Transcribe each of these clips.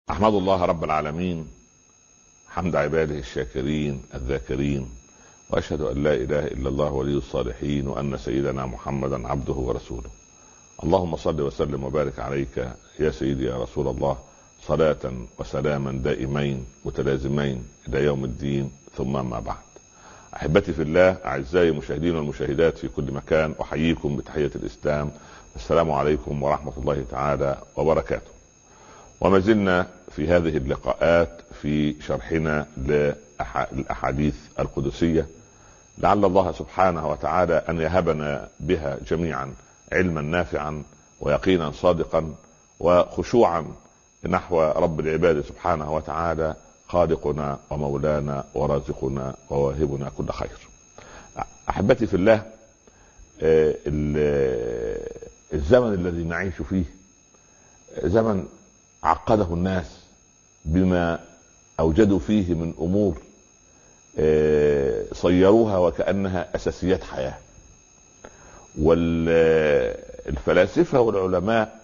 أحمد الله رب العالمين حمد عباده الشاكرين الذاكرين، وأشهد أن لا إله إلا الله ولي الصالحين، وأن سيدنا محمدا عبده ورسوله. اللهم صل وسلم وبارك عليك يا سيدي يا رسول الله، صلاة وسلاما دائمين متلازمين إلى يوم الدين، ثم ما بعد. أحبتي في الله، أعزائي المشاهدين والمشاهدات في كل مكان، أحييكم بتحية الإسلام. السلام عليكم ورحمة الله تعالى وبركاته. وما زلنا في هذه اللقاءات في شرحنا للأحاديث القدسية، لعل الله سبحانه وتعالى أن يهبنا بها جميعا علما نافعا ويقينا صادقا وخشوعا نحو رب العباد سبحانه وتعالى، خالقنا ومولانا ورازقنا وواهبنا كل خير. أحبتي في الله، الزمن الذي نعيش فيه زمن عقده الناس بما أوجدوا فيه من أمور صيروها وكأنها أساسيات حياة. والفلاسفة والعلماء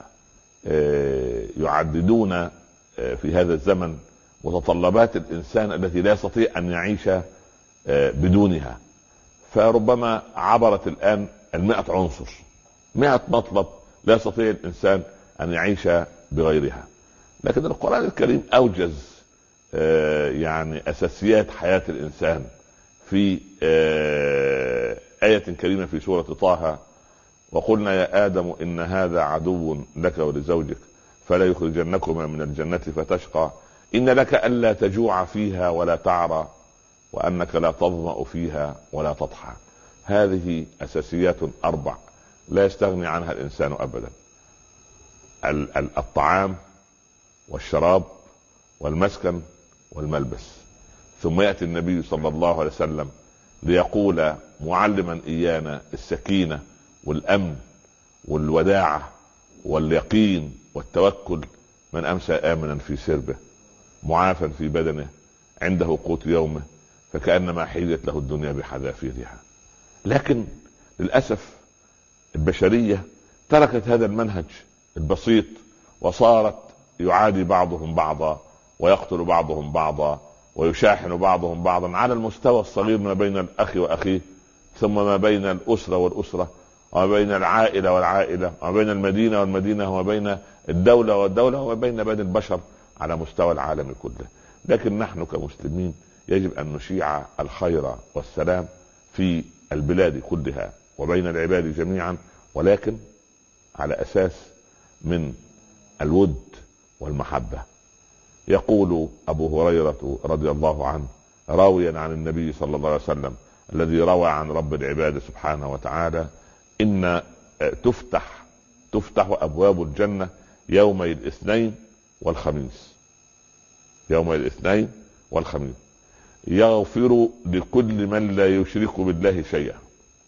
يعددون في هذا الزمن متطلبات الإنسان التي لا يستطيع أن يعيش بدونها، فربما عبرت الآن 100 عنصر، 100 مطلب لا يستطيع الإنسان أن يعيش بغيرها. لكن القرآن الكريم أوجز يعني أساسيات حياة الإنسان في آية كريمة في سورة طه: وقلنا يا آدم إن هذا عدو لك ولزوجك فلا يخرجنكما من الجنة فتشقى إن لك ألا تجوع فيها ولا تعرى وأنك لا تظمأ فيها ولا تضحى. هذه أساسيات 4 لا يستغني عنها الإنسان أبدا: الطعام والشراب والمسكن والملبس. ثم يأتي النبي صلى الله عليه وسلم ليقول معلما إيانا السكينة والأمن والوداعة واليقين والتوكل: من أمسى آمنا في سربه معافا في بدنه عنده قوت يومه فكأنما حيزت له الدنيا بحذافيرها. لكن للأسف البشرية تركت هذا المنهج البسيط وصارت يعادي بعضهم بعضا ويقتل بعضهم بعضا ويشاحن بعضهم بعضا على المستوى الصغير ما بين الأخ وأخيه، ثم ما بين الأسرة والأسرة، وما بين العائلة والعائلة، وما بين المدينة والمدينة، وما بين الدولة والدولة، وما بين البشر على مستوى العالم كله. لكن نحن كمسلمين يجب أن نشيع الخير والسلام في البلاد كلها وبين العباد جميعا، ولكن على أساس من الود والمحبة. يقول أبو هريرة رضي الله عنه راويا عن النبي صلى الله عليه وسلم الذي روى عن رب العباد سبحانه وتعالى: إن تفتح أبواب الجنة يومي الاثنين والخميس، يومي الاثنين والخميس، يغفر لكل من لا يشرك بالله شيئا،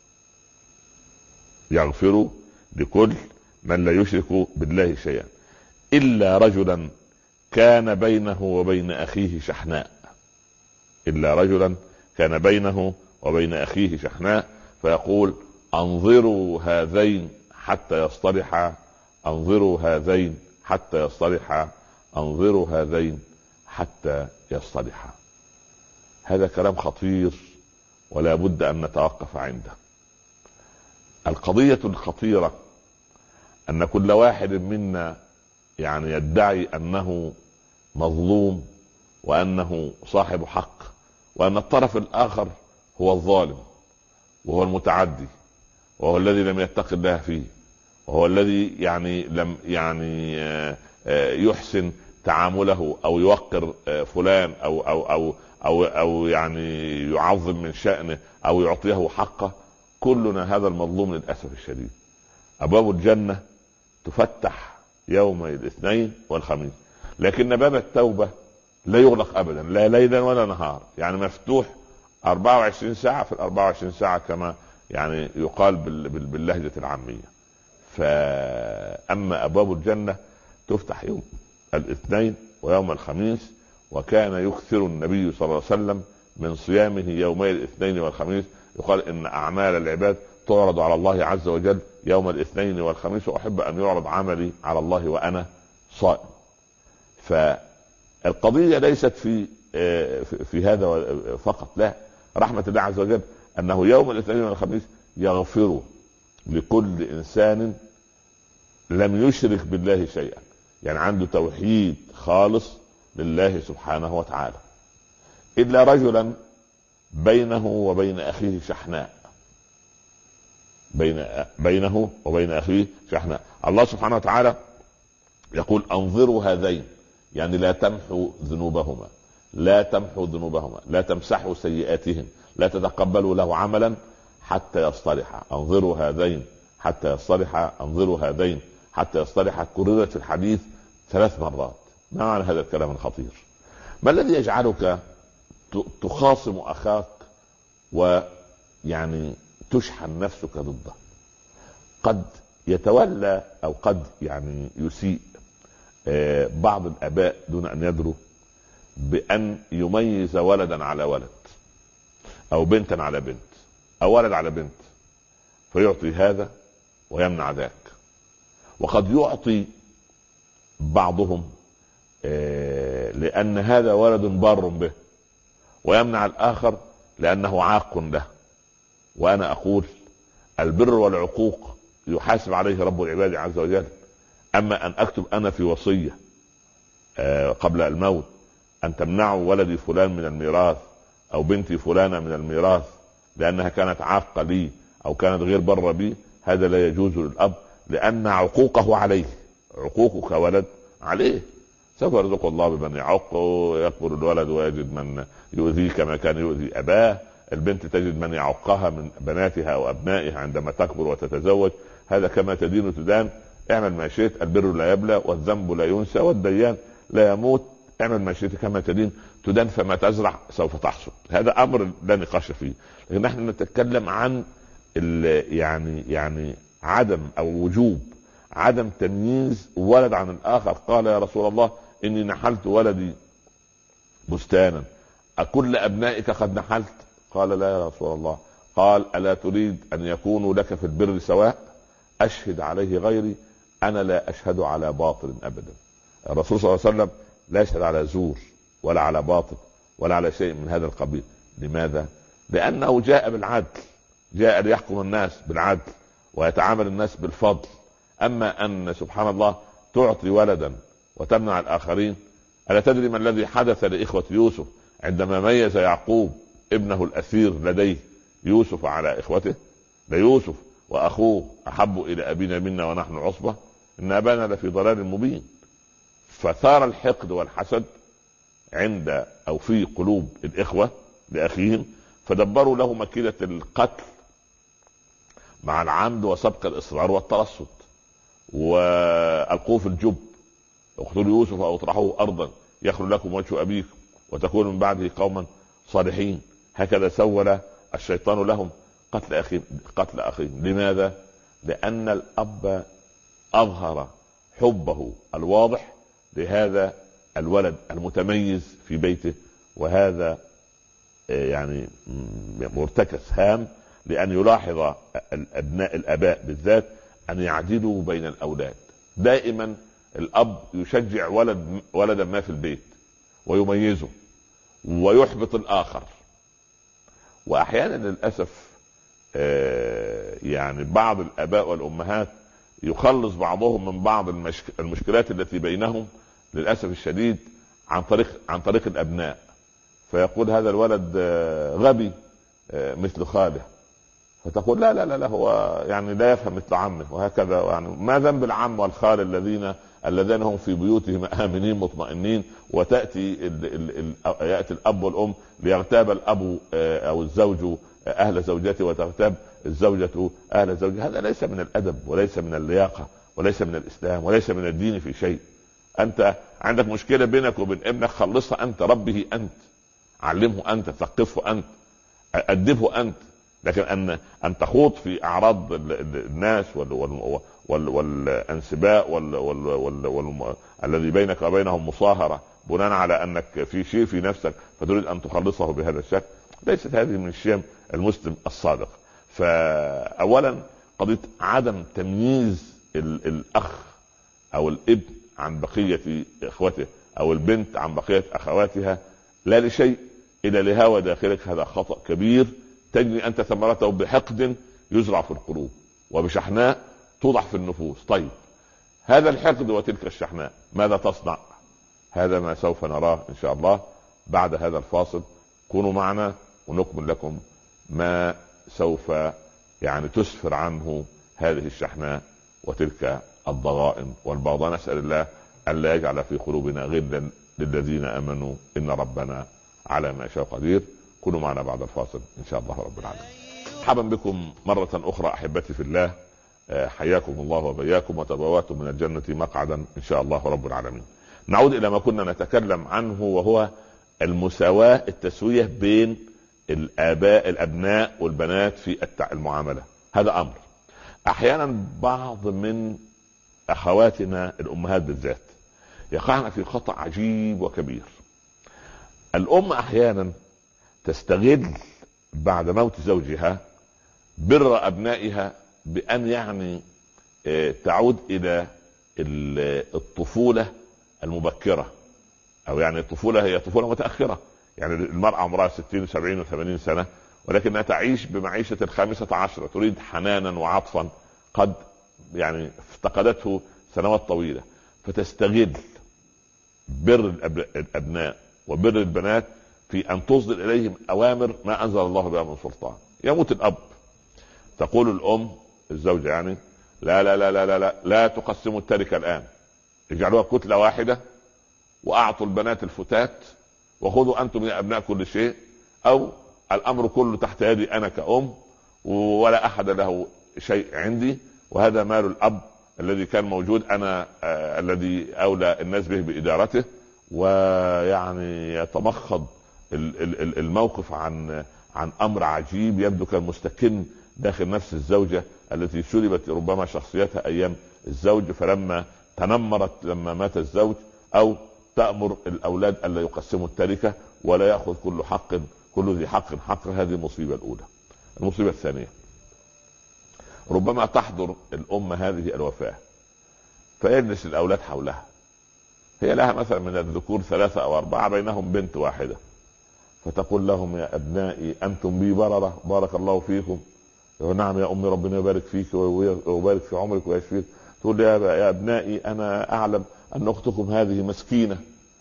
يغفر لكل من لا يشرك بالله شيئا إلا رجلا كان بينه وبين أخيه شحناء، إلا رجلا كان بينه وبين أخيه شحناء، فيقول: أنظروا هذين حتى يصطلحا، أنظروا هذين حتى يصطلحا، أنظروا هذين حتى يصطلحا. هذا كلام خطير ولا بد أن نتوقف عنده. القضية الخطيرة أن كل واحد منا يعني يدعي أنه مظلوم وأنه صاحب حق، وأن الطرف الآخر هو الظالم وهو المتعدي وهو الذي لم يتق الله فيه، وهو الذي لم يحسن تعامله أو يوقر فلان أو يعظم من شأنه أو يعطيه حقه. كلنا هذا المظلوم للأسف الشديد. أبواب الجنة تفتح يوم الاثنين والخميس، لكن باب التوبة لا يغلق أبدا، لا ليلا ولا نهار، مفتوح 24 ساعة في 24 ساعة كما يقال باللهجة العامية. فأما أبواب الجنة تفتح يوم الاثنين ويوم الخميس، وكان يكثر النبي صلى الله عليه وسلم من صيامه يومي الاثنين والخميس. يقال إن أعمال العباد تعرض على الله عز وجل يوم الاثنين والخميس، وأحب أن يعرض عملي على الله وأنا صائم. القضية ليست في هذا فقط، لا، رحمة الله عز وجل أنه يوم الاثنين والخميس يغفر لكل إنسان لم يشرك بالله شيئا، يعني عنده توحيد خالص لله سبحانه وتعالى، إلا رجلا بينه وبين أخيه شحناء، بينه وبين أخيه شحناء. الله سبحانه وتعالى يقول انظروا هذين، يعني لا تمحوا ذنوبهما، لا تمحوا ذنوبهما، لا تمسحوا سيئاتهم، لا تتقبلوا له عملا حتى يصطلحا. انظروا هذين حتى يصطلحا، انظروا هذين حتى يصطلحا، كررت في الحديث 3 مرات. ما معنى هذا الكلام الخطير؟ ما الذي يجعلك تخاصم اخاك ويعني تشحن نفسك ضده؟ قد يتولى او قد يعني يسيء بعض الاباء دون ان يدروا بان يميز ولدا على ولد، او بنتا على بنت، او ولد على بنت، فيعطي هذا ويمنع ذاك. وقد يعطي بعضهم لان هذا ولد بار به، ويمنع الاخر لانه عاق له. وانا اقول البر والعقوق يحاسب عليه رب العباد عز وجل. اما ان اكتب انا في وصية قبل الموت ان تمنعوا ولدي فلان من الميراث او بنتي فلانة من الميراث لانها كانت عاقة لي او كانت غير بر بي، هذا لا يجوز للاب، لان عقوقه عليه، عقوقك ولد عليه. سوف يرزق الله بمن يعق، يكبر الولد ويجد من يؤذيه كما كان يؤذي اباه، البنت تجد من يعقها من بناتها او ابنائها عندما تكبر وتتزوج. هذا كما تدين تدان، اعمل ما شئت، البر لا يبلى والذنب لا ينسى والديان لا يموت، اعمل ما شئت كما تدين تدان، فما تزرع سوف تحصد. هذا امر لا نقاش فيه. لكن نحن نتكلم عن يعني عدم او وجوب عدم تمييز ولد عن الاخر. قال يا رسول الله اني نحلت ولدي بستانا، اكل ابنائك قد نحلت؟ قال لا يا رسول الله. قال الا تريد ان يكونوا لك في البر سواء؟ اشهد عليه غيري، انا لا اشهد على باطل ابدا. الرسول صلى الله عليه وسلم لا يشهد على زور ولا على باطل ولا على شيء من هذا القبيل. لماذا؟ لانه جاء بالعدل، جاء ليحكم الناس بالعدل ويتعامل الناس بالفضل. اما ان سبحان الله تعطي ولدا وتمنع الاخرين. الا تدري ما الذي حدث لاخوة يوسف عندما ميز يعقوب ابنه الاثير لديه يوسف على اخوته؟ ليوسف واخوه احب الى ابينا منا ونحن عصبة ان ابانا لفي ضلال مبين. فثار الحقد والحسد عند او في قلوب الاخوة لاخيهم، فدبروا له مكيدة القتل مع العمد وسبق الاصرار والترصد، والقوه في الجب، اقتلوا يوسف او اطرحوه ارضا يخلو لكم وجه ابيكم وتكونوا من بعده قوما صالحين. هكذا سول الشيطان لهم قتل اخيهم. لماذا؟ لان الاب اظهر حبه الواضح لهذا الولد المتميز في بيته، وهذا يعني مرتكز هام، لأن يلاحظ الآباء بالذات أن يعدلوا بين الأولاد. دائما الأب يشجع ولدا ما في البيت ويميزه ويحبط الآخر. وأحيانا للأسف يعني بعض الآباء والأمهات يخلص بعضهم من بعض المشكلات التي بينهم للأسف الشديد عن طريق الأبناء، فيقول هذا الولد غبي مثل خاله، فتقول لا لا لا هو يعني لا يفهم مثل عمه، وهكذا. يعني ما ذنب العم والخال الذين هم في بيوتهم آمنين مطمئنين، وتأتي يأتي الأب والأم ليغتاب الأب أو الزوج أهل زوجته وتغتاب الزوجة أهل زوجها. هذا ليس من الأدب وليس من اللياقة وليس من الإسلام وليس من الدين في شيء. أنت عندك مشكلة بينك وبين ابنك، خلصها أنت، ربه أنت، علمه أنت، ثقفه أنت، أدبه أنت. لكن أن تخوض في أعراض الناس والانسباء الذي بينك وبينهم مصاهرة بناء على أنك في شيء في نفسك فتريد أن تخلصه بهذا الشكل، ليست هذه من الشيم المسلم الصادق. فأولا قضية عدم تمييز الأخ أو الابن عن بقية إخوته او البنت عن بقية اخواتها لا لشيء الا لهوى داخلك، هذا خطأ كبير تجني انت ثمرته بحقد يزرع في القلوب وبشحناء توضع في النفوس. طيب هذا الحقد وتلك الشحناء ماذا تصنع؟ هذا ما سوف نراه ان شاء الله بعد هذا الفاصل. كونوا معنا ونكمل لكم ما سوف يعني تسفر عنه هذه الشحناء وتلك الضغائن والبغضاء. نسأل الله ألا يجعل في قلوبنا غلا للذين آمنوا إن ربنا على ما يشاء قدير. كونوا معنا بعد الفاصل إن شاء الله رب العالمين. مرحبا بكم مرة أخرى أحبتي في الله، حياكم الله وبياكم وتبواتم من الجنة مقعدا إن شاء الله رب العالمين. نعود إلى ما كنا نتكلم عنه وهو المساواة، التسوية بين الأبناء والبنات في المعاملة. هذا أمر أحيانا بعض من أخواتنا الأمهات بالذات يقعن في خطأ عجيب وكبير. الأم أحيانا تستغل بعد موت زوجها بر أبنائها بأن يعني تعود إلى الطفولة المبكرة، أو يعني الطفولة هي طفولة متأخرة. يعني المرأة عمرها 60 70 و80 سنة ولكنها تعيش بمعيشة 15، تريد حنانا وعطفا قد يعني افتقدته سنوات طويلة، فتستغل بر الأبناء وبر البنات في أن تصدر إليهم أوامر ما أنزل الله بها من سلطان. يموت الأب تقول الأم الزوجة يعني لا لا لا لا لا لا, لا تقسموا التركة الآن، اجعلوها كتلة واحدة وأعطوا البنات الفتات وخذوا أنتم يا أبناء كل شيء، أو الأمر كله تحت يدي أنا كأم ولا أحد له شيء عندي، وهذا مال الأب الذي كان موجود أنا الذي أولى الناس به بإدارته. ويعني يتمخض الموقف عن أمر عجيب يبدو كان مستكن داخل نفس الزوجة التي سلبت ربما شخصيتها أيام الزوج، فلما تنمرت لما مات الزوج أو تأمر الأولاد ألا يقسموا التركة ولا يأخذ كل ذي حق. هذه المصيبة الأولى. المصيبة الثانية، ربما تحضر الأم هذه الوفاة فيجلس الأولاد حولها، هي لها مثلا من الذكور 3 أو 4 بينهم بنت واحدة، فتقول لهم يا أبنائي أنتم بي بررة بارك الله فيكم. نعم يا أمي ربنا يبارك فيك ويبارك في عمرك ويشفيك. تقول يا أبنائي أنا أعلم أن أختكم هذه مسكينة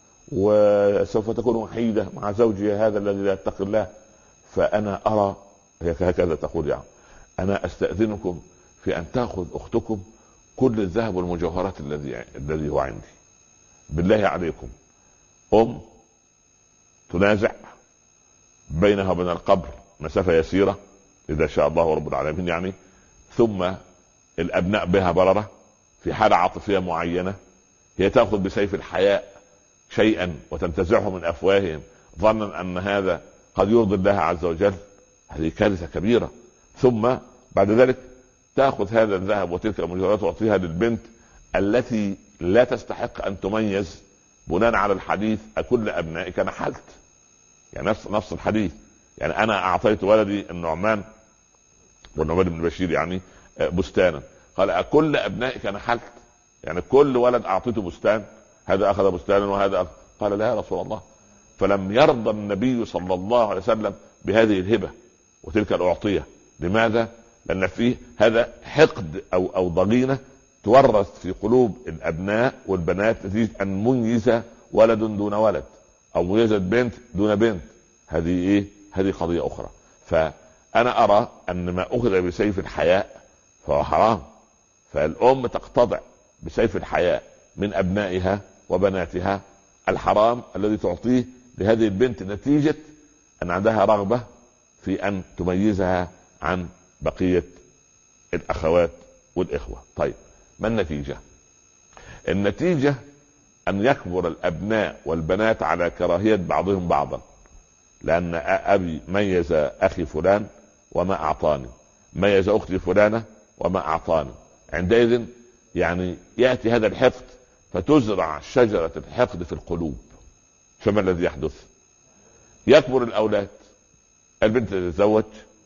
وسوف تكون وحيدة مع زوجها هذا الذي لا يتقي الله، فأنا أرى هكذا تقول يعني أنا أستأذنكم في أن تأخذ أختكم كل الذهب والمجوهرات الذي هو عندي. بالله عليكم أم تنازع بينها وبين القبر مسافة يسيرة إذا شاء الله رب العالمين يعني، ثم الأبناء بها بررة في حالة عاطفية معينة، هي تأخذ بسيف الحياء شيئا وتنتزعه من أفواههم ظنا أن هذا قد يرضي الله عز وجل. هذه كارثة كبيرة. ثم بعد ذلك تأخذ هذا الذهب وتلك المجوهرات وتعطيها للبنت التي لا تستحق أن تميز بناء على الحديث أكل أبنائك نحلت، يعني نفس الحديث. يعني أنا أعطيت ولدي النعمان والنعمان بن بشير يعني بستانا، قال أكل أبنائك نحلت، يعني كل ولد أعطيته بستان، هذا أخذ بستانا وهذا قال لا يا رسول الله. فلم يرضى النبي صلى الله عليه وسلم بهذه الهبة وتلك الأعطية. لماذا؟ لأن فيه هذا حقد أو ضغينة تورث في قلوب الأبناء والبنات نتيجة أن ميز ولد دون ولد أو ميزت بنت دون بنت. هذه قضية أخرى. فأنا أرى أن ما أخذ بسيف الحياء فهو حرام، فالأم تقتضع بسيف الحياء من أبنائها وبناتها الحرام الذي تعطيه لهذه البنت نتيجة أن عندها رغبة في أن تميزها عن بقية الأخوات والإخوة. طيب ما النتيجة؟ النتيجة أن يكبر الأبناء والبنات على كراهية بعضهم بعضا، لأن أبي ميز أخي فلان وما أعطاني، ميز أختي فلانة وما أعطاني. عندئذ يعني يأتي هذا الحقد فتزرع شجرة الحقد في القلوب. فما الذي يحدث؟ يكبر الأولاد، البنت تتزوج،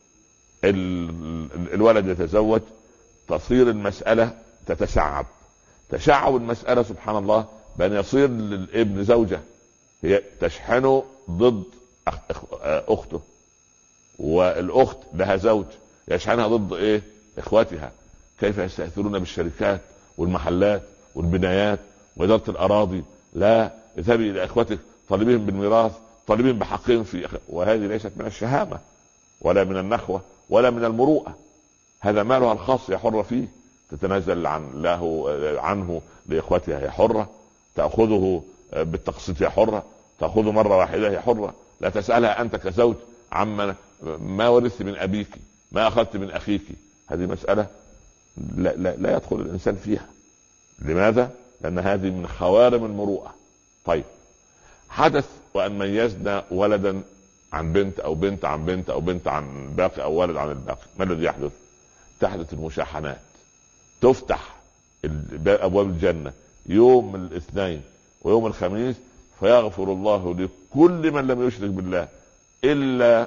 الولد يتزوج، تصير المسألة تتشعب المسألة سبحان الله بأن يصير للابن زوجة هي تشحنه ضد أخته، والأخت لها زوج يشحنها ضد إيه؟ إخواتها. كيف يستأثرون بالشركات والمحلات والبنايات وإدارة الأراضي؟ لا، اذهبي إلى إخوتك طالبين بالميراث، طالبين بحقهم وهذه ليست من الشهامة ولا من النخوة ولا من المروءة. هذا مالها الخاص، هي حرة فيه، تتنازل عنه لإخوتها، هي حرة، تأخذه بالتقسيط هي حرة، تأخذه مرة واحدة هي حرة. لا تسألها أنت كزوج عما ما ورثت من أبيك، ما أخذت من أخيك. هذه مسألة لا يدخل الإنسان فيها. لماذا؟ لأن هذه من خوارم المروءة. طيب، حدث وأن ميزنا ولدا عن بنت، أو بنت عن بنت، أو بنت عن باقي، أو ولد عن الباقي، ما الذي يحدث؟ تحدث المشاحنات، تفتح أبواب الجنة يوم الاثنين ويوم الخميس، فيغفر الله لكل من لم يشرك بالله إلا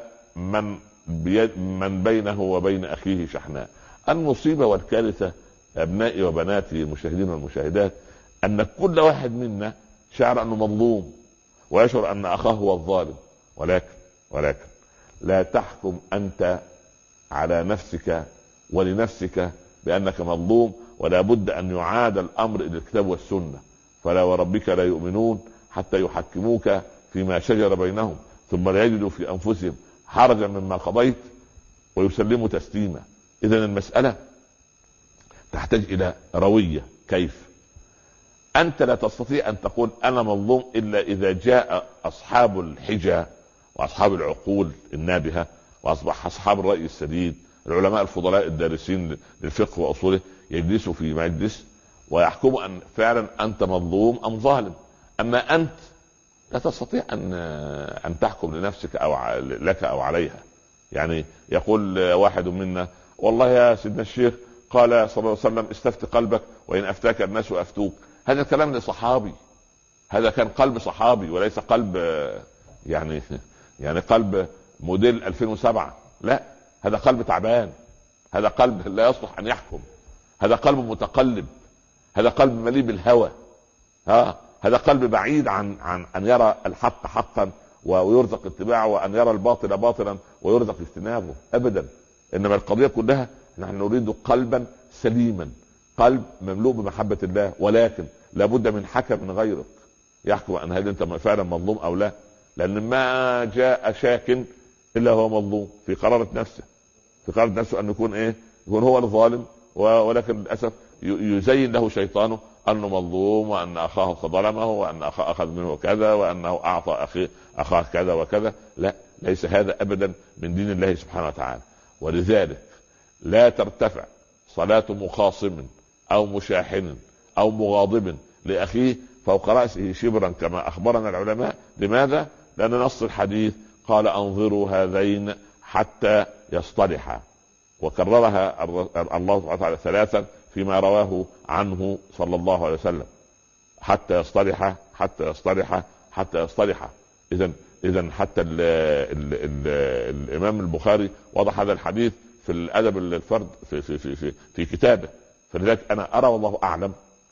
من بينه وبين أخيه شحناء. المصيبة والكارثة أبنائي وبناتي المشاهدين والمشاهدات، أن كل واحد منا شعر أنه مظلوم ويشعر أن أخاه هو الظالم، ولكن لا تحكم أنت على نفسك ولنفسك بأنك مظلوم، ولا بد أن يعاد الأمر إلى الكتاب والسنة. فلا وربك لا يؤمنون حتى يحكموك فيما شجر بينهم ثم لا يجدوا في أنفسهم حرجا مما قضيت ويسلموا تسليما. إذن المسألة تحتاج إلى روية. كيف؟ أنت لا تستطيع أن تقول أنا مظلوم إلا إذا جاء أصحاب الحجة وأصحاب العقول النابهة وأصبح أصحاب الرأي السديد، العلماء الفضلاء الدارسين للفقه وأصوله، يجلسوا في مجلس ويحكموا أن فعلا أنت مظلوم أم ظالم. أما أنت لا تستطيع أن تحكم لنفسك أو لك أو عليها. يعني يقول واحد منا والله يا سيدنا الشيخ قال صلى الله عليه وسلم استفت قلبك وإن أفتاك الناس أفتوك. هذا كلام لصحابي، هذا كان قلب صحابي وليس قلب يعني قلب موديل 2007. لا، هذا قلب تعبان، هذا قلب لا يصلح أن يحكم، هذا قلب متقلب، هذا قلب مليء بالهوى، هذا قلب بعيد عن أن يرى الحق حقا ويرزق اتباعه، وأن يرى الباطل باطلا ويرزق اجتنابه. أبدا، إنما القضية كلها نحن نريد قلبا سليما، قلب مملوء بمحبة الله، ولكن لابد من حكم من غيرك يحكم أن هل أنت فعلا مظلوم أو لا. لأن ما جاء شاك إلا هو مظلوم في قرارة نفسه أن يكون هو الظالم، ولكن للأسف يزين له شيطانه أنه مظلوم، وأن أخاه ظلمه، وأن أخاه أخذ منه كذا، وأنه أعطى أخاه كذا وكذا. لا، ليس هذا أبدا من دين الله سبحانه وتعالى. ولذلك لا ترتفع صلاة مخاصم أو مشاحن أو مغاضب لأخيه فوق رأسه شبرا كما أخبرنا العلماء. لماذا؟ لأن نص الحديث قال أنظروا هذين حتى يصطلحا، وكررها الله سبحانه وتعالى 3 فيما رواه عنه صلى الله عليه وسلم: حتى يصطلحا، حتى يصطلحا، حتى يصطلحا. إذن حتى الإمام البخاري وضح هذا الحديث في الأدب الفرد في كتابه. فلذلك أنا أرى والله أعلم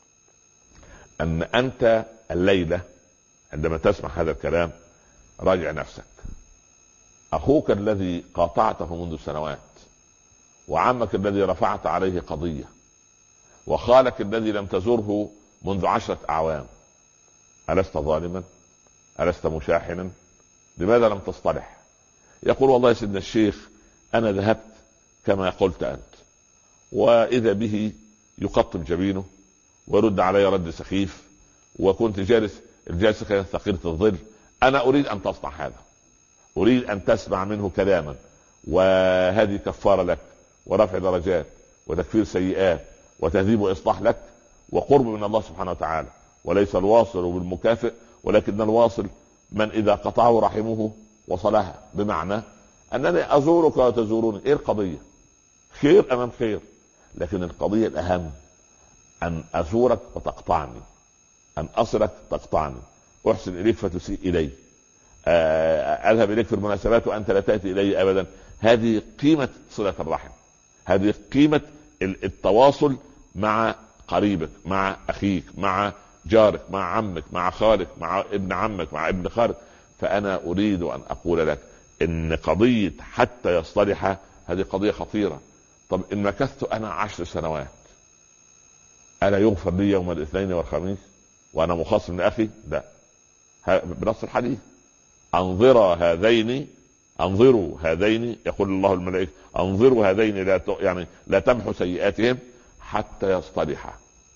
أن أنت الليلة عندما تسمع هذا الكلام راجع نفسك. أخوك الذي قاطعته منذ سنوات، وعمك الذي رفعت عليه قضية، وخالك الذي لم تزره منذ 10 أعوام، ألست ظالما؟ ألست مشاحنا؟ لماذا لم تصطلح؟ يقول والله يا سيدنا الشيخ أنا ذهبت كما قلت أنت، وإذا به يقطب جبينه ويرد علي رد سخيف، وكنت جالس الجالسة كانت ثقيلة الظل. أنا أريد أن تصنع هذا، أريد أن تسمع منه كلاما، وهذه كفارة لك ورفع درجات وتكفير سيئات وتهذيب وإصلاح لك وقرب من الله سبحانه وتعالى. وليس الواصل بالمكافئ، ولكن الواصل من إذا قطعه رحمه وصلها. بمعنى أنني أزورك وتزوروني، إيه القضية؟ خير أمام خير. لكن القضية الأهم أن أزورك وتقطعني، أن أصلك تقطعني، أحسن إليك فتسيء إلي، أذهب إليك في المناسبات وأنت لا تأتي إلي أبدا. هذه قيمة صلة الرحم، هذه قيمة التواصل مع قريبك، مع أخيك، مع جارك، مع عمك، مع خالك، مع ابن عمك، مع ابن خالك. فانا اريد ان اقول لك ان قضية حتى يصطلح هذه قضية خطيرة. طب ان مكثت انا 10 سنوات الا يغفر لي يوم الاثنين والخميس وانا مخاصم لاخي؟ لا، بنص الحديث انظروا هذين يقول الله الملائكة انظروا هذين لا تمحوا سيئاتهم حتى يصطلحا.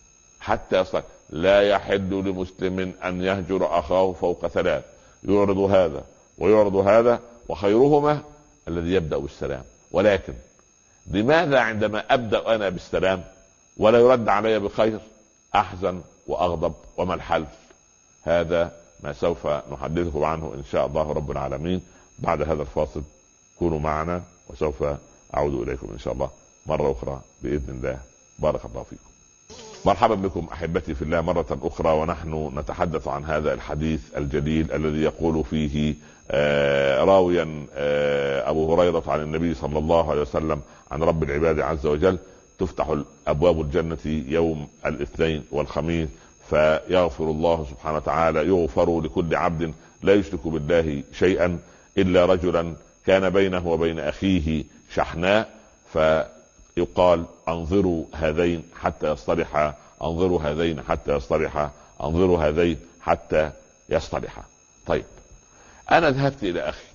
لا يحل لمسلم ان يهجر اخاه فوق 3، يعرض هذا ويعرض هذا، وخيرهما الذي يبدأ بالسلام. ولكن لماذا عندما ابدأ انا بالسلام ولا يرد علي بخير احزن واغضب؟ وما الحل؟ هذا ما سوف نحدثكم عنه ان شاء الله رب العالمين بعد هذا الفاصل. كونوا معنا وسوف اعود اليكم ان شاء الله مرة اخرى باذن الله. بارك الله فيكم. مرحبا بكم احبتي في الله مرة اخرى، ونحن نتحدث عن هذا الحديث الجليل الذي يقول فيه راويا ابو هريرة عن النبي صلى الله عليه وسلم عن رب العباد عز وجل: تفتح ابواب الجنة يوم الاثنين والخميس فيغفر الله سبحانه وتعالى، يغفر لكل عبد لا يشرك بالله شيئا الا رجلا كان بينه وبين اخيه شحناء، فيقال انظروا هذين حتى يصطلحا، انظروا هذين حتى يصطلحا، انظروا هذين حتى يصطلحا. طيب، انا ذهبت الى اخي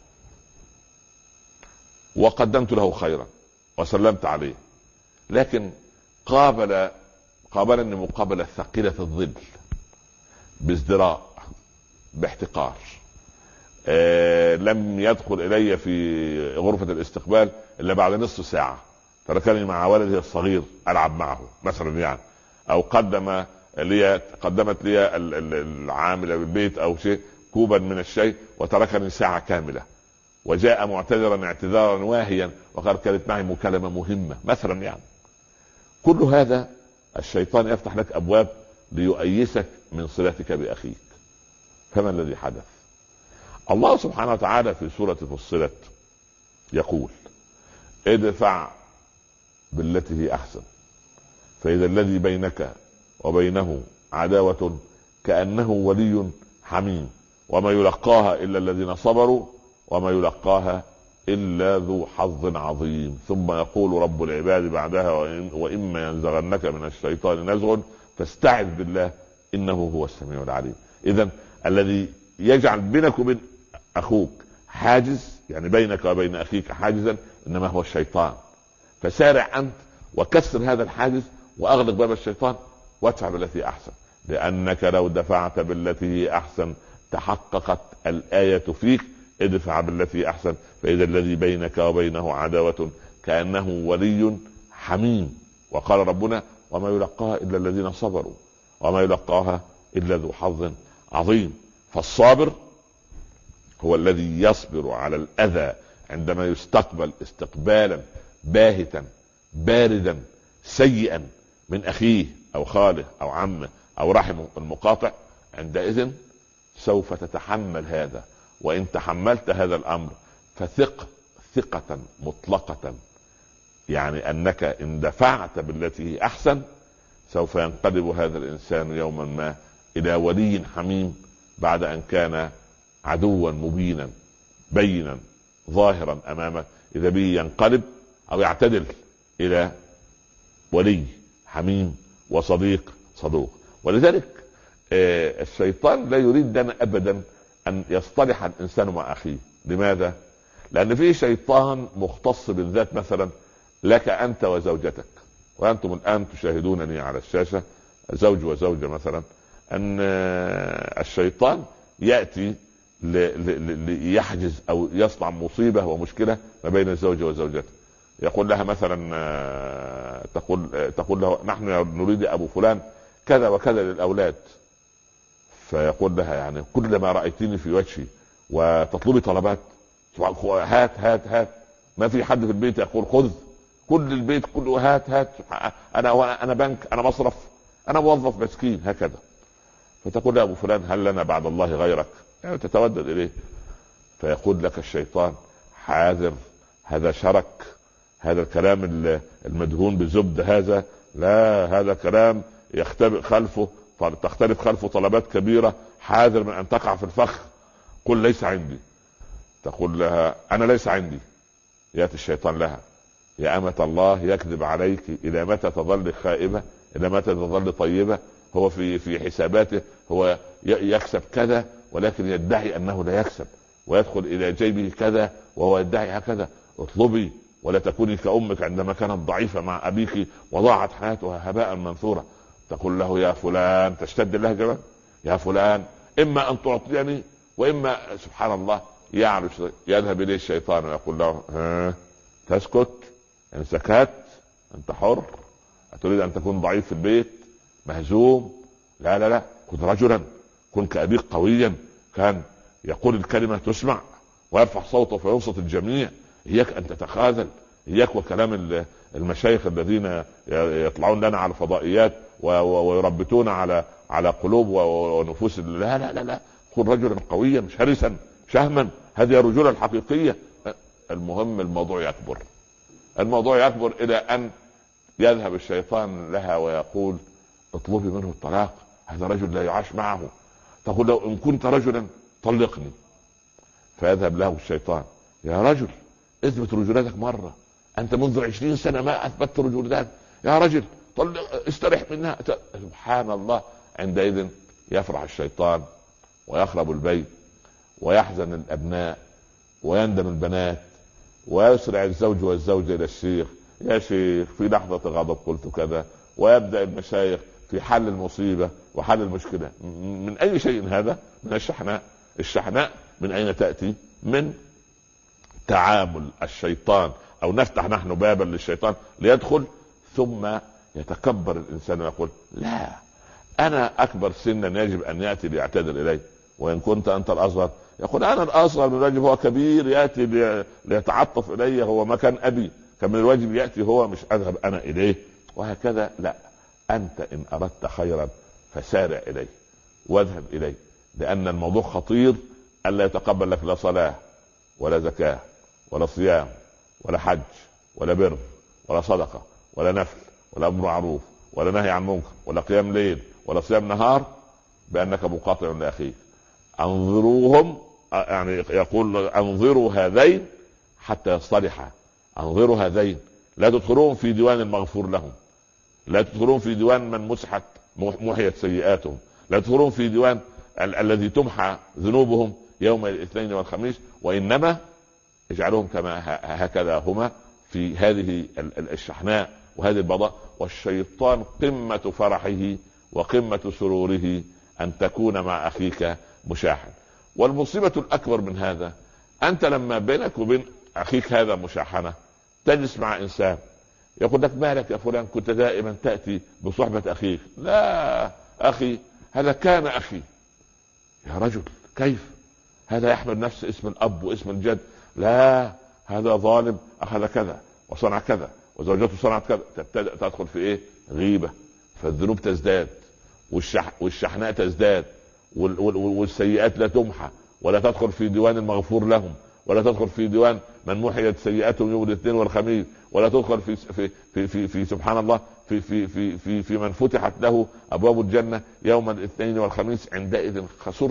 وقدمت له خيرا وسلمت عليه، لكن قابلني مقابلة ثقيلة الظل، بازدراء، باحتقار. لم يدخل الي في غرفة الاستقبال الا بعد نصف ساعة، تركني مع ولده الصغير العب معه مثلا يعني، او قدمت لي العاملة بالبيت او شيء كوبا من الشيء وتركني ساعة كاملة، وجاء معتذرا اعتذارا واهيا وقال كانت معي مكالمة مهمة مثلا يعني. كل هذا الشيطان يفتح لك ابواب ليؤيسك من صلتك باخيك. فما الذي حدث؟ الله سبحانه وتعالى في سورة فصلت يقول: ادفع بالتي هي احسن فاذا الذي بينك وبينه عداوة كأنه ولي حميم وما يلقاها الا الذين صبروا وما يلقاها إلا ذو حظ عظيم. ثم يقول رب العباد بعدها: وإما ينزغنك من الشيطان نزغ فاستعذ بالله إنه هو السميع العليم. إذن الذي يجعل بينك وبين أخوك حاجز، يعني بينك وبين أخيك حاجزا، إنما هو الشيطان. فسارع أنت وكسر هذا الحاجز وأغلق باب الشيطان وادفع بالتي أحسن، لأنك لو دفعت بالتي هي أحسن تحققت الآية فيك: ادفع بالتي احسن فاذا الذي بينك وبينه عداوة كأنه ولي حميم. وقال ربنا: وما يلقاها الا الذين صبروا وما يلقاها الا ذو حظ عظيم. فالصابر هو الذي يصبر على الاذى عندما يستقبل استقبالا باهتا باردا سيئا من اخيه او خاله او عمه او رحمه المقاطع. عندئذ سوف تتحمل هذا، وان تحملت هذا الامر فثق ثقة مطلقة، يعني انك ان دفعت بالتي هي احسن سوف ينقلب هذا الانسان يوما ما الى ولي حميم، بعد ان كان عدوا مبينا بينا ظاهرا امامك، اذا به ينقلب او يعتدل الى ولي حميم وصديق صدوق. ولذلك الشيطان لا يريد لنا ابدا ان يصطلح الانسان مع اخيه. لماذا؟ لان في شيطان مختص بالذات، مثلا لك انت وزوجتك، وانتم الان تشاهدونني على الشاشة زوج وزوجة مثلا، ان الشيطان يأتي ليحجز او يصنع مصيبة ومشكلة ما بين الزوج وزوجته. يقول لها مثلا تقول له: نحن نريد ابو فلان كذا وكذا للاولاد. فيقول لها: يعني كل ما رأيتني في وجهي وتطلبي طلبات، هات هات هات، ما في حد في البيت يقول خذ، كل البيت كله هات هات، انا بنك، انا مصرف، انا موظف مسكين، هكذا. فتقول له: ابو فلان هل لنا بعد الله غيرك؟ يعني تتودد اليه. فيقول لك الشيطان: حاذر، هذا شرك، هذا الكلام المدهون بالزبد، هذا لا، هذا كلام يختبئ خلفه فتختلف خلفه طلبات كبيرة، حاذر من ان تقع في الفخ. قل ليس عندي. تقول لها انا ليس عندي. ياتي الشيطان لها: يا أمة الله يكذب عليك، الى متى تظل خائبة؟ الى متى تظل طيبة؟ هو في حساباته هو يكسب كذا، ولكن يدعي انه لا يكسب، ويدخل الى جيبه كذا وهو يدعي هكذا. اطلبي ولا تكوني كأمك عندما كانت ضعيفة مع أبيك وضاعت حياتها هباء منثورا. تقول له: يا فلان، تشتد الله جبل، يا فلان إما أن تعطيني وإما، سبحان الله، يعرف يذهب إليه الشيطان ويقول له: ها تسكت؟ إن سكت أنت حر. أتريد أن تكون ضعيف في البيت مهزوم؟ لا لا لا، كن رجلا، كن كأبيك قويا، كان يقول الكلمة تسمع ويرفع صوته فيوسط الجميع. إياك أن تتخاذل، إياك وكلام المشايخ الذين يطلعون لنا على الفضائيات ويربطون على قلوب ونفوس. لا لا لا لا، كن رجلا قويا شرسا شهما، هذه الرجولة الحقيقية. المهم الموضوع يكبر، الموضوع يكبر إلى أن يذهب الشيطان لها ويقول: اطلبي منه الطلاق، هذا رجل لا يعاش معه. تقول له: إن كنت رجلا طلقني. فيذهب له الشيطان: يا رجل اثبت رجولتك مرة، أنت منذ 20 سنة ما أثبتت رجولتك، يا رجل طلق، استرح منها. سبحان الله. عندئذ يفرح الشيطان ويخرب البيت ويحزن الأبناء ويندم البنات، ويسرع الزوج والزوجة إلى الشيخ: يا شيخ في لحظة غضب قلت كذا. ويبدأ المشايخ في حل المصيبة وحل المشكلة. من أي شيء هذا؟ من الشحناء. الشحناء من أين تأتي؟ من تعامل الشيطان، أو نفتح نحن بابا للشيطان ليدخل، ثم يتكبر الإنسان ويقول: لا، أنا أكبر سنا يجب أن يأتي ليعتذر إلي، وإن كنت أنت الأصغر. يقول: أنا الأصغر من الواجب، هو كبير يأتي ليتعطف إلي، هو مكان أبي، كان من الواجب يأتي هو، مش أذهب أنا إليه. وهكذا. لا، أنت إن أردت خيرا فسارع إليه واذهب إليه، لأن الموضوع خطير. ألا يتقبل لك لا صلاة ولا زكاة ولا صيام ولا حج ولا بر ولا صدقة ولا نفل ولا أمر معروف ولا نهي عن منكر ولا قيام ليل ولا صيام نهار، بأنك مقاطع لأخيك. انظروهم، يعني يقول: انظروا هذين حتى يصطلحا. انظروا هذين، لا تدخلون في ديوان المغفور لهم، لا تدخلون في ديوان من مسحت محيت سيئاتهم، لا تدخلون في ديوان الذي تمحى ذنوبهم يوم الاثنين والخميس، وإنما اجعلهم كما هكذا هما في هذه الشحناء وهذه البضاء. والشيطان قمة فرحه وقمة سروره أن تكون مع أخيك مشاحن. والمصيبة الأكبر من هذا، أنت لما بينك وبين أخيك هذا مشاحنة، تجلس مع إنسان يقول لك: مالك يا فلان، كنت دائما تأتي بصحبة أخيك. لا أخي، هذا كان أخي. يا رجل كيف؟ هذا يحمل نفس اسم الأب واسم الجد. لا، هذا ظالم، أخذ كذا وصنع كذا وزوجته صنعت كذا. تدخل في إيه؟ غيبة. فالذنوب تزداد والشحناء تزداد والسيئات لا تمحى، ولا تدخل في ديوان المغفور لهم، ولا تدخل في ديوان من محيت سيئاتهم يوم الاثنين والخميس، ولا تدخل في سبحان الله في من فتحت له ابواب الجنه يوم الاثنين والخميس. عندئذ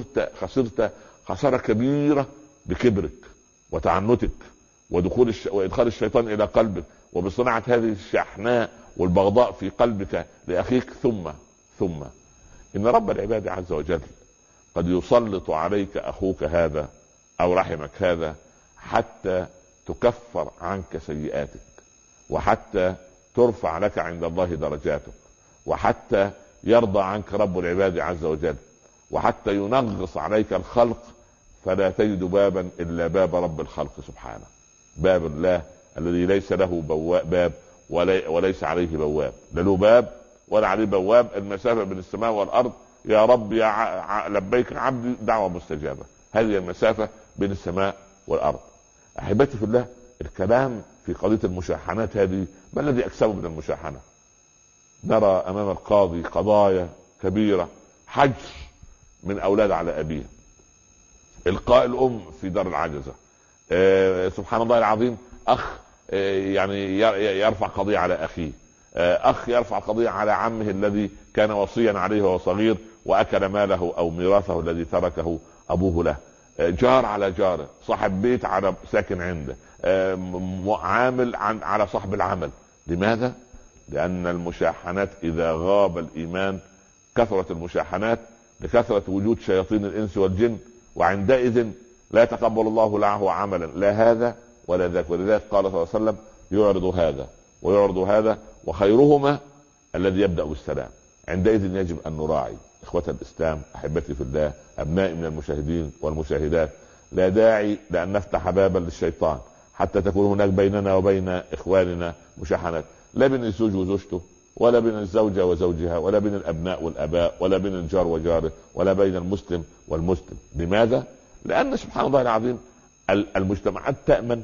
خسرت خساره كبيره بكبرك وتعنتك وادخال الشيطان الى قلبك، وبصناعه هذه الشحناء والبغضاء في قلبك لاخيك. ثم ان رب العباد عز وجل قد يسلط عليك اخوك هذا او رحمك هذا حتى تكفر عنك سيئاتك، وحتى ترفع لك عند الله درجاتك، وحتى يرضى عنك رب العباد عز وجل، وحتى ينغص عليك الخلق، فلا تجد بابا الا باب رب الخلق سبحانه، باب الله الذي ليس له باب وليس عليه بواب، لا له باب ولا عليه بواب. المسافة بين السماء والارض، يا رب يا لبيك عبدي دعوة مستجابة. هذه المسافة بين السماء والارض. احبتي في الله، الكلام في قضية المشاحنات هذه، ما الذي اكسبه من المشاحنة؟ نرى امام القاضي قضايا كبيرة: حجر من اولاد على ابيه، القاء الام في دار العجزة، سبحان الله العظيم، اخ يعني يرفع قضية على اخيه، اخ يرفع قضية على عمه الذي كان وصيا عليه وهو صغير واكل ماله او ميراثه الذي تركه ابوه له، جار على جاره، صاحب بيت على ساكن عنده، عامل على صاحب العمل. لماذا؟ لان المشاحنات اذا غاب الايمان كثرت المشاحنات لكثرة وجود شياطين الانس والجن، وعندئذ لا يتقبل الله له عملا لا هذا ولا ذاك. ولذلك قال صلى الله عليه وسلم يعرض هذا ويعرض هذا وخيرهما الذي يبدأ بالسلام. عندئذ يجب ان نراعي اخوة الاسلام، احبتي في الله، ابنائي من المشاهدين والمشاهدات، لا داعي لان نفتح بابا للشيطان حتى تكون هناك بيننا وبين اخواننا مشاحنات، لا بين الزوج وزوجته، ولا بين الزوجة وزوجها، ولا بين الابناء والاباء، ولا بين الجار وجاره، ولا بين المسلم والمسلم. لماذا؟ لان سبحان الله العظيم المجتمعات تأمن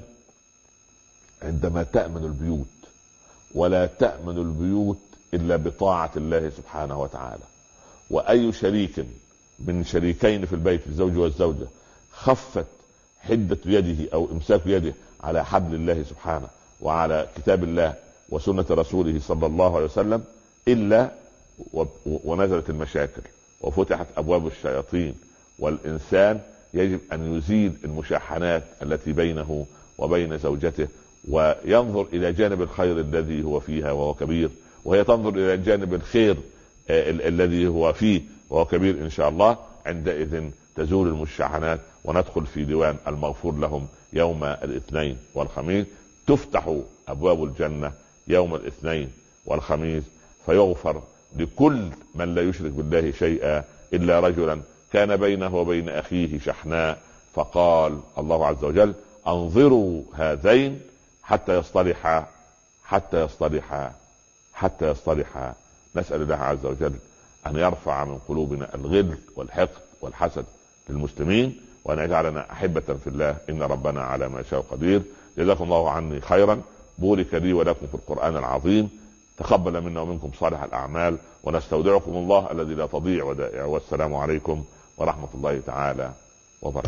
عندما تأمن البيوت، ولا تأمن البيوت الا بطاعة الله سبحانه وتعالى. واي شريك من شريكين في البيت الزوج والزوجة خفت حدة يده او امساك يده على حبل الله سبحانه وعلى كتاب الله وسنة رسوله صلى الله عليه وسلم الا ونزلت المشاكل وفتحت ابواب الشياطين. والانسان يجب ان يزيل المشاحنات التي بينه وبين زوجته، وينظر الى جانب الخير الذي هو فيها وهو كبير، وهي تنظر الى جانب الخير الذي هو فيه وهو كبير ان شاء الله. عندئذ تزول المشاحنات وندخل في ديوان المغفور لهم يوم الاثنين والخميس. تفتح ابواب الجنة يوم الاثنين والخميس فيغفر لكل من لا يشرك بالله شيئا الا رجلا كان بينه وبين اخيه شحناء، فقال الله عز وجل انظروا هذين حتى يصطلحا حتى يصطلحا حتى يصطلحا. نسأل الله عز وجل ان يرفع من قلوبنا الغل والحقد والحسد للمسلمين، وان يجعلنا احبة في الله، ان ربنا على ما يشاء قدير. جزاكم الله عني خيرا، بورك لي ولكم في القرآن العظيم، تقبل منا ومنكم صالح الاعمال، ونستودعكم الله الذي لا تضيع ودائعه، والسلام عليكم ورحمة الله تعالى وبركاته.